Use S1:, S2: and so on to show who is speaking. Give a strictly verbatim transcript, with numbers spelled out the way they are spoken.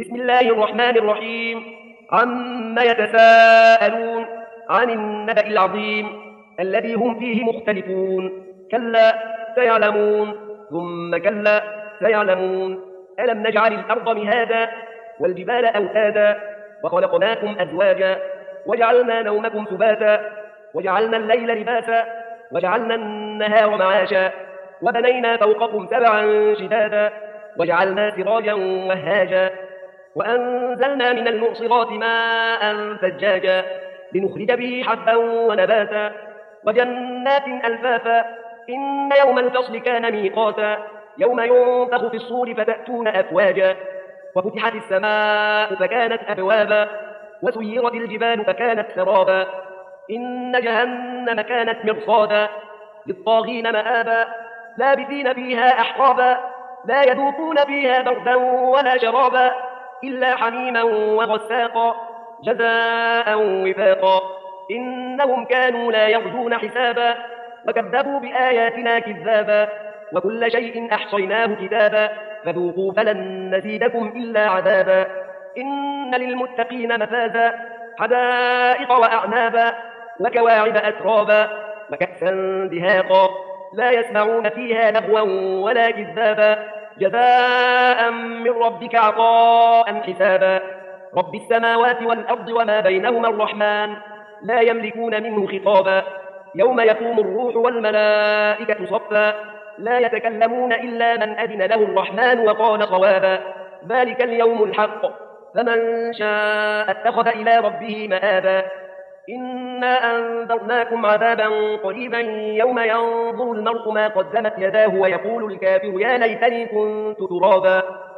S1: بسم الله الرحمن الرحيم. عما يتساءلون عن النبأ العظيم الذي هم فيه مختلفون. كلا سيعلمون ثم كلا سيعلمون. ألم نجعل الأرض مهادا والجبال أوتادا وخلقناكم أزواجا وجعلنا نومكم سباتا وجعلنا الليل لباسا وجعلنا النهار معاشا وبنينا فوقكم سبعا شدادا وجعلنا سراجا وهاجا وأنزلنا من المعصرات ماء ثجاجا لنخرج به حبا ونباتا وجنات ألفافا. إن يوم الفصل كان ميقاتا يوم ينفخ في الصور فتأتون أفواجا وفتحت السماء فكانت أبوابا وسيرت الجبال فكانت سرابا. إن جهنم كانت مرصادا للطاغين مآبا لابثين فيها أحقابا لا يذوقون فيها بردا ولا شرابا إلا حميما وغساقا جزاء وفاقا. إنهم كانوا لا يرجون حسابا وكذبوا بآياتنا كذابا وكل شيء أحصيناه كتابا فذوقوا فلن نزيدكم إلا عذابا. إن للمتقين مفازا حدائق وأعنابا وكواعب أترابا وكأسا دهاقا لا يسمعون فيها لغوا ولا كذابا جزاء من ربك عطاء حسابا. رب السماوات والأرض وما بينهما الرحمن لا يملكون منه خطابا. يوم يقوم الروح والملائكة صفا لا يتكلمون إلا من أذن له الرحمن وقال صوابا. ذلك اليوم الحق فمن شاء اتخذ إلى ربه مآبا. إنا أنذرناكم عذابا قريبا يوم ينظر المرء ما قدمت يداه ويقول الكافر يا ليتني كنت ترابا.